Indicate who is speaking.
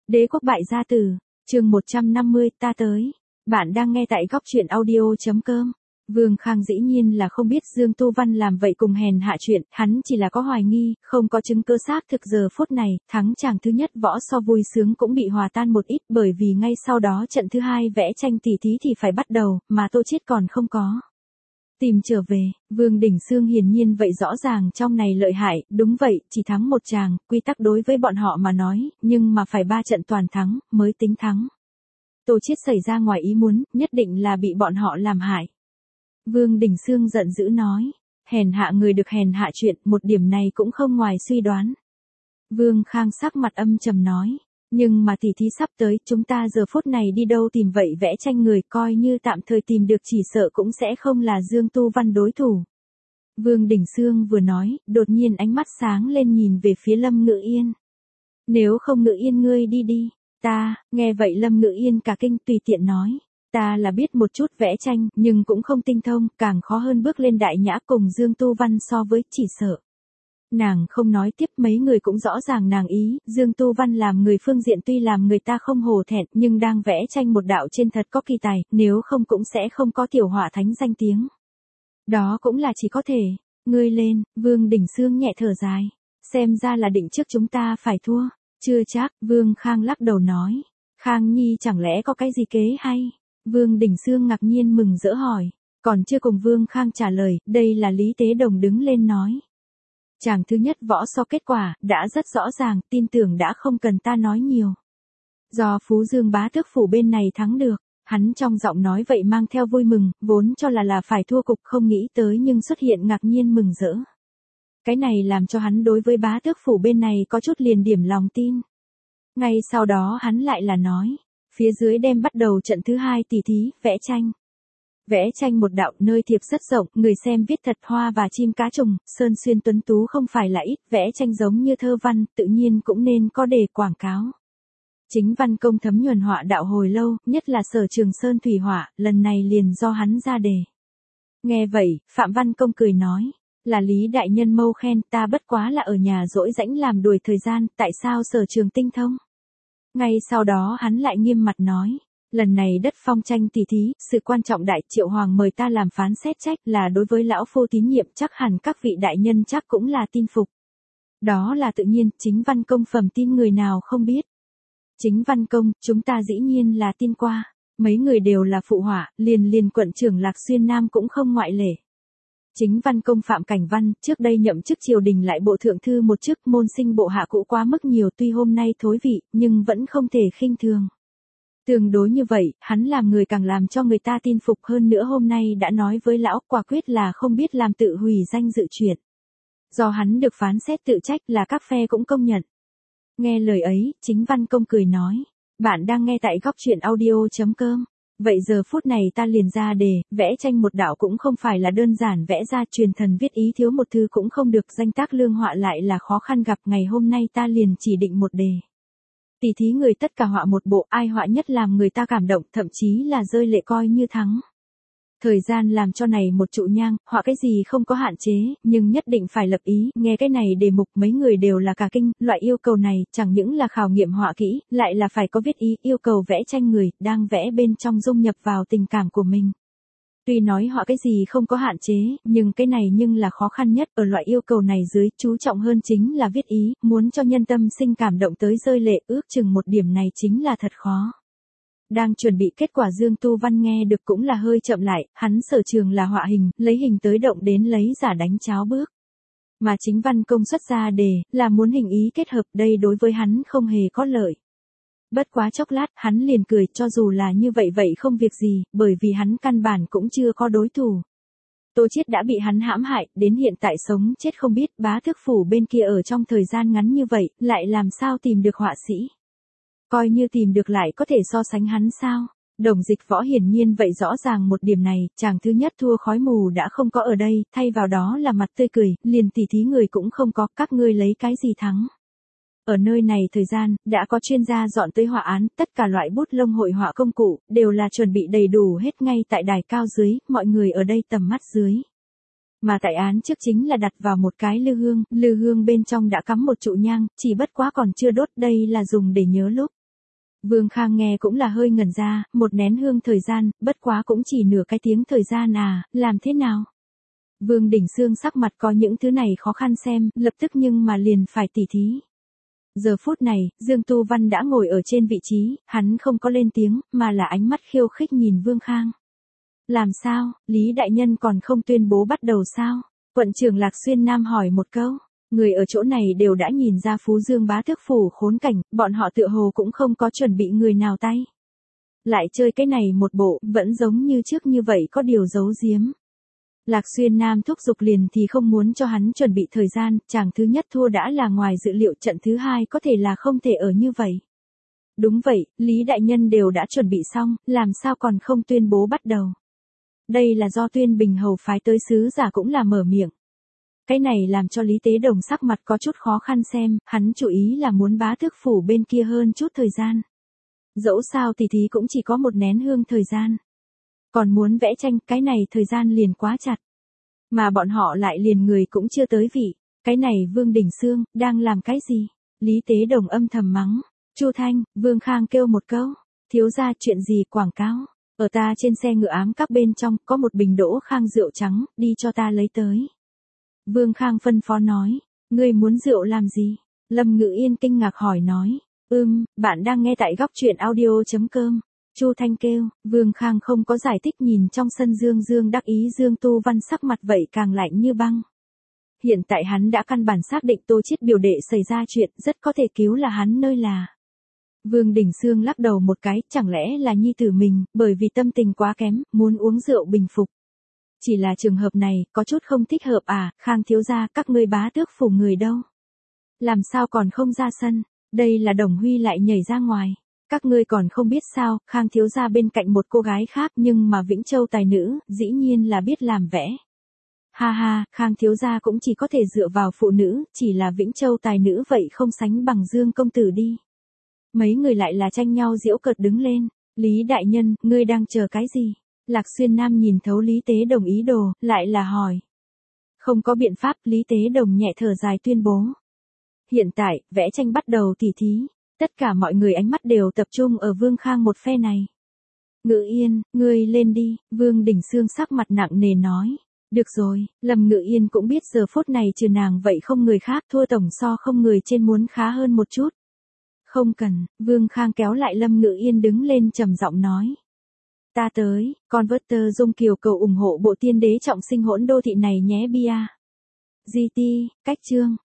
Speaker 1: Đế quốc bại gia tử, chương 150, ta tới. Bạn đang nghe tại góc truyện audio.com. Vương Khang dĩ nhiên là không biết Dương Tu Văn làm vậy cùng hèn hạ chuyện, hắn chỉ là có hoài nghi, không có chứng cứ xác thực. Giờ phút này, thắng chàng thứ nhất võ so vui sướng cũng bị hòa tan một ít, bởi vì ngay sau đó trận thứ hai vẽ tranh tỉ thí thì phải bắt đầu, mà Tô Chiết còn không có tìm trở về. Vương Đình Xương hiển nhiên vậy rõ ràng trong này lợi hại, đúng vậy, chỉ thắng một chàng, quy tắc đối với bọn họ mà nói, nhưng mà phải 3 trận toàn thắng, mới tính thắng. Tô Chiết xảy ra ngoài ý muốn, nhất định là bị bọn họ làm hại. Vương Đình Xương giận dữ nói, hèn hạ người được hèn hạ chuyện, một điểm này cũng không ngoài suy đoán. Vương Khang sắc mặt âm trầm nói, nhưng mà tỉ thí sắp tới, chúng ta giờ phút này đi đâu tìm vậy vẽ tranh người, coi như tạm thời tìm được chỉ sợ cũng sẽ không là Dương Tu Văn đối thủ. Vương Đình Xương vừa nói, đột nhiên ánh mắt sáng lên nhìn về phía Lâm Ngự Yên. Nếu không Ngự Yên ngươi đi đi. Ta, nghe vậy Lâm Ngự Yên cả kinh tùy tiện nói. Ta là biết một chút vẽ tranh, nhưng cũng không tinh thông, càng khó hơn bước lên đại nhã cùng Dương Tu Văn so với, chỉ sợ. Nàng không nói tiếp, mấy người cũng rõ ràng nàng ý, Dương Tu Văn làm người phương diện tuy làm người ta không hổ thẹn, nhưng đang vẽ tranh một đạo trên thật có kỳ tài, nếu không cũng sẽ không có tiểu hỏa thánh danh tiếng. Đó cũng là chỉ có thể, ngươi lên, Vương Đình Xương nhẹ thở dài, xem ra là định trước chúng ta phải thua, chưa chắc, Vương Khang lắc đầu nói, Khang Nhi chẳng lẽ có cái gì kế hay, Vương Đình Xương ngạc nhiên mừng rỡ hỏi, còn chưa cùng Vương Khang trả lời, đây là Lý Tế Đồng đứng lên nói. Chàng thứ nhất võ so kết quả, đã rất rõ ràng, tin tưởng đã không cần ta nói nhiều. Do Phú Dương bá tước phủ bên này thắng được, hắn trong giọng nói vậy mang theo vui mừng, vốn cho là phải thua cục không nghĩ tới nhưng xuất hiện ngạc nhiên mừng rỡ. Cái này làm cho hắn đối với bá tước phủ bên này có chút liền điểm lòng tin. Ngay sau đó hắn lại là nói, phía dưới đem bắt đầu trận thứ hai tỉ thí, vẽ tranh. Vẽ tranh một đạo nơi thiệp rất rộng, người xem viết thật hoa và chim cá trùng, sơn xuyên tuấn tú không phải là ít, vẽ tranh giống như thơ văn, tự nhiên cũng nên có đề quảng cáo. Chính văn công thấm nhuần họa đạo hồi lâu, nhất là Sở Trường Sơn thủy họa, lần này liền do hắn ra đề. Nghe vậy, Phạm Văn Công cười nói, là Lý đại nhân mâu khen, ta bất quá là ở nhà rỗi rãnh làm đuổi thời gian, tại sao Sở Trường tinh thông? Ngay sau đó hắn lại nghiêm mặt nói. Lần này đất phong tranh tỉ thí, sự quan trọng đại Triệu Hoàng mời ta làm phán xét trách là đối với lão phu tín nhiệm, chắc hẳn các vị đại nhân chắc cũng là tin phục. Đó là tự nhiên, Chính Văn Công phẩm tin người nào không biết. Chính Văn Công, chúng ta dĩ nhiên là tin qua, mấy người đều là phụ họa, liền quận trưởng Lạc Xuyên Nam cũng không ngoại lệ. Chính Văn Công Phạm Cảnh Văn, trước đây nhậm chức triều đình lại bộ thượng thư một chức, môn sinh bộ hạ cũ quá mức nhiều, tuy hôm nay thối vị, nhưng vẫn không thể khinh thường. Tương đối như vậy, hắn làm người càng làm cho người ta tin phục hơn nữa, hôm nay đã nói với lão, quả quyết là không biết làm tự hủy danh dự chuyện. Do hắn được phán xét tự trách là các phe cũng công nhận. Nghe lời ấy, Chính Văn Công cười nói, bạn đang nghe tại góc truyện audio.com. Vậy giờ phút này ta liền ra đề, vẽ tranh một đạo cũng không phải là đơn giản vẽ ra, truyền thần viết ý thiếu một thư cũng không được, danh tác lương họa lại là khó khăn gặp, ngày hôm nay ta liền chỉ định một đề. Tỉ thí người tất cả họa một bộ, ai họa nhất làm người ta cảm động, thậm chí là rơi lệ coi như thắng. Thời gian làm cho này một trụ nhang, họa cái gì không có hạn chế, nhưng nhất định phải lập ý, nghe cái này đề mục mấy người đều là cả kinh, loại yêu cầu này chẳng những là khảo nghiệm họa kỹ, lại là phải có viết ý, yêu cầu vẽ tranh người, đang vẽ bên trong dung nhập vào tình cảm của mình. Tuy nói họa cái gì không có hạn chế, nhưng cái này nhưng là khó khăn nhất, ở loại yêu cầu này dưới, chú trọng hơn chính là viết ý, muốn cho nhân tâm sinh cảm động tới rơi lệ, ước chừng một điểm này chính là thật khó. Đang chuẩn bị kết quả Dương Tu Văn nghe được cũng là hơi chậm lại, hắn sở trường là họa hình, lấy hình tới động đến lấy giả đánh cháo bước. Mà Chính Văn Công xuất ra đề, là muốn hình ý kết hợp, đây đối với hắn không hề có lợi. Bất quá chốc lát, hắn liền cười, cho dù là như vậy không việc gì, bởi vì hắn căn bản cũng chưa có đối thủ. Tô Chiết đã bị hắn hãm hại, đến hiện tại sống chết không biết, bá tước phủ bên kia ở trong thời gian ngắn như vậy, lại làm sao tìm được họa sĩ. Coi như tìm được lại có thể so sánh hắn sao? Đồng Dịch Võ hiển nhiên vậy rõ ràng một điểm này, chàng thứ nhất thua khói mù đã không có ở đây, thay vào đó là mặt tươi cười, liền tỉ thí người cũng không có, các ngươi lấy cái gì thắng. Ở nơi này thời gian, đã có chuyên gia dọn tới họa án, tất cả loại bút lông hội họa công cụ, đều là chuẩn bị đầy đủ hết ngay tại đài cao dưới, mọi người ở đây tầm mắt dưới. Mà tại án trước chính là đặt vào một cái lư hương bên trong đã cắm một trụ nhang, chỉ bất quá còn chưa đốt, đây là dùng để nhớ lúc. Vương Khang nghe cũng là hơi ngẩn ra, một nén hương thời gian, bất quá cũng chỉ nửa cái tiếng thời gian à, làm thế nào? Vương Đình Xương sắc mặt có những thứ này khó khăn xem, lập tức nhưng mà liền phải tỉ thí. Giờ phút này, Dương Tu Văn đã ngồi ở trên vị trí, hắn không có lên tiếng, mà là ánh mắt khiêu khích nhìn Vương Khang. Làm sao, Lý Đại Nhân còn không tuyên bố bắt đầu sao? Quận trưởng Lạc Xuyên Nam hỏi một câu. Người ở chỗ này đều đã nhìn ra Phú Dương Bá Tước phủ khốn cảnh, bọn họ tựa hồ cũng không có chuẩn bị người nào tay. Lại chơi cái này một bộ, vẫn giống như trước như vậy có điều giấu giếm. Lạc Xuyên Nam thúc giục liền thì không muốn cho hắn chuẩn bị thời gian, chàng thứ nhất thua đã là ngoài dự liệu, trận thứ hai có thể là không thể ở như vậy. Đúng vậy, Lý Đại Nhân đều đã chuẩn bị xong, làm sao còn không tuyên bố bắt đầu. Đây là do Tuyên Bình Hầu phái tới sứ giả cũng là mở miệng. Cái này làm cho Lý Tế Đồng sắc mặt có chút khó khăn xem, hắn chủ ý là muốn Bá Tước phủ bên kia hơn chút thời gian. Dẫu sao thì cũng chỉ có một nén hương thời gian. Còn muốn vẽ tranh, cái này thời gian liền quá chặt. Mà bọn họ lại liền người cũng chưa tới vị. Cái này Vương Đình Xương, đang làm cái gì? Lý Tế Đồng âm thầm mắng. Chu Thanh, Vương Khang kêu một câu. Thiếu gia chuyện gì quảng cáo? Ở ta trên xe ngựa ám các bên trong, có một bình đỗ Khang rượu trắng, đi cho ta lấy tới. Vương Khang phân phó nói. Ngươi muốn rượu làm gì? Lâm Ngự Yên kinh ngạc hỏi nói. Bạn đang nghe tại góc truyện audio.com. Chu Thanh kêu, Vương Khang không có giải thích nhìn trong sân Dương đắc ý Dương Tu Văn sắc mặt vậy càng lạnh như băng. Hiện tại hắn đã căn bản xác định Tô Chiết biểu đệ xảy ra chuyện, rất có thể cứu là hắn nơi là. Vương Đình Xương lắc đầu một cái, chẳng lẽ là nhi tử mình, bởi vì tâm tình quá kém, muốn uống rượu bình phục. Chỉ là trường hợp này, có chút không thích hợp à, Khang thiếu gia, các ngươi Bá Tước phủ người đâu? Làm sao còn không ra sân, đây là Đồng Huy lại nhảy ra ngoài. Các ngươi còn không biết sao, Khang thiếu gia bên cạnh một cô gái khác nhưng mà Vĩnh Châu tài nữ, dĩ nhiên là biết làm vẽ. Ha ha, Khang thiếu gia cũng chỉ có thể dựa vào phụ nữ, chỉ là Vĩnh Châu tài nữ vậy không sánh bằng Dương công tử đi. Mấy người lại là tranh nhau giễu cợt đứng lên. Lý Đại Nhân, ngươi đang chờ cái gì? Lạc Xuyên Nam nhìn thấu Lý Tế Đồng ý đồ, lại là hỏi. Không có biện pháp, Lý Tế Đồng nhẹ thở dài tuyên bố. Hiện tại, vẽ tranh bắt đầu tỉ thí. Tất cả mọi người ánh mắt đều tập trung ở Vương Khang một phe này. Ngự Yên, ngươi lên đi, Vương Đình Xương sắc mặt nặng nề nói. Được rồi, Lâm Ngự Yên cũng biết giờ phút này trừ nàng vậy không người khác, thua tổng so không người trên muốn khá hơn một chút. Không cần, Vương Khang kéo lại Lâm Ngự Yên đứng lên trầm giọng nói. Ta tới, Converter Dung Kiều cầu ủng hộ bộ Tiên Đế Trọng Sinh Hỗn Đô Thị này nhé bia. GT, cách chương.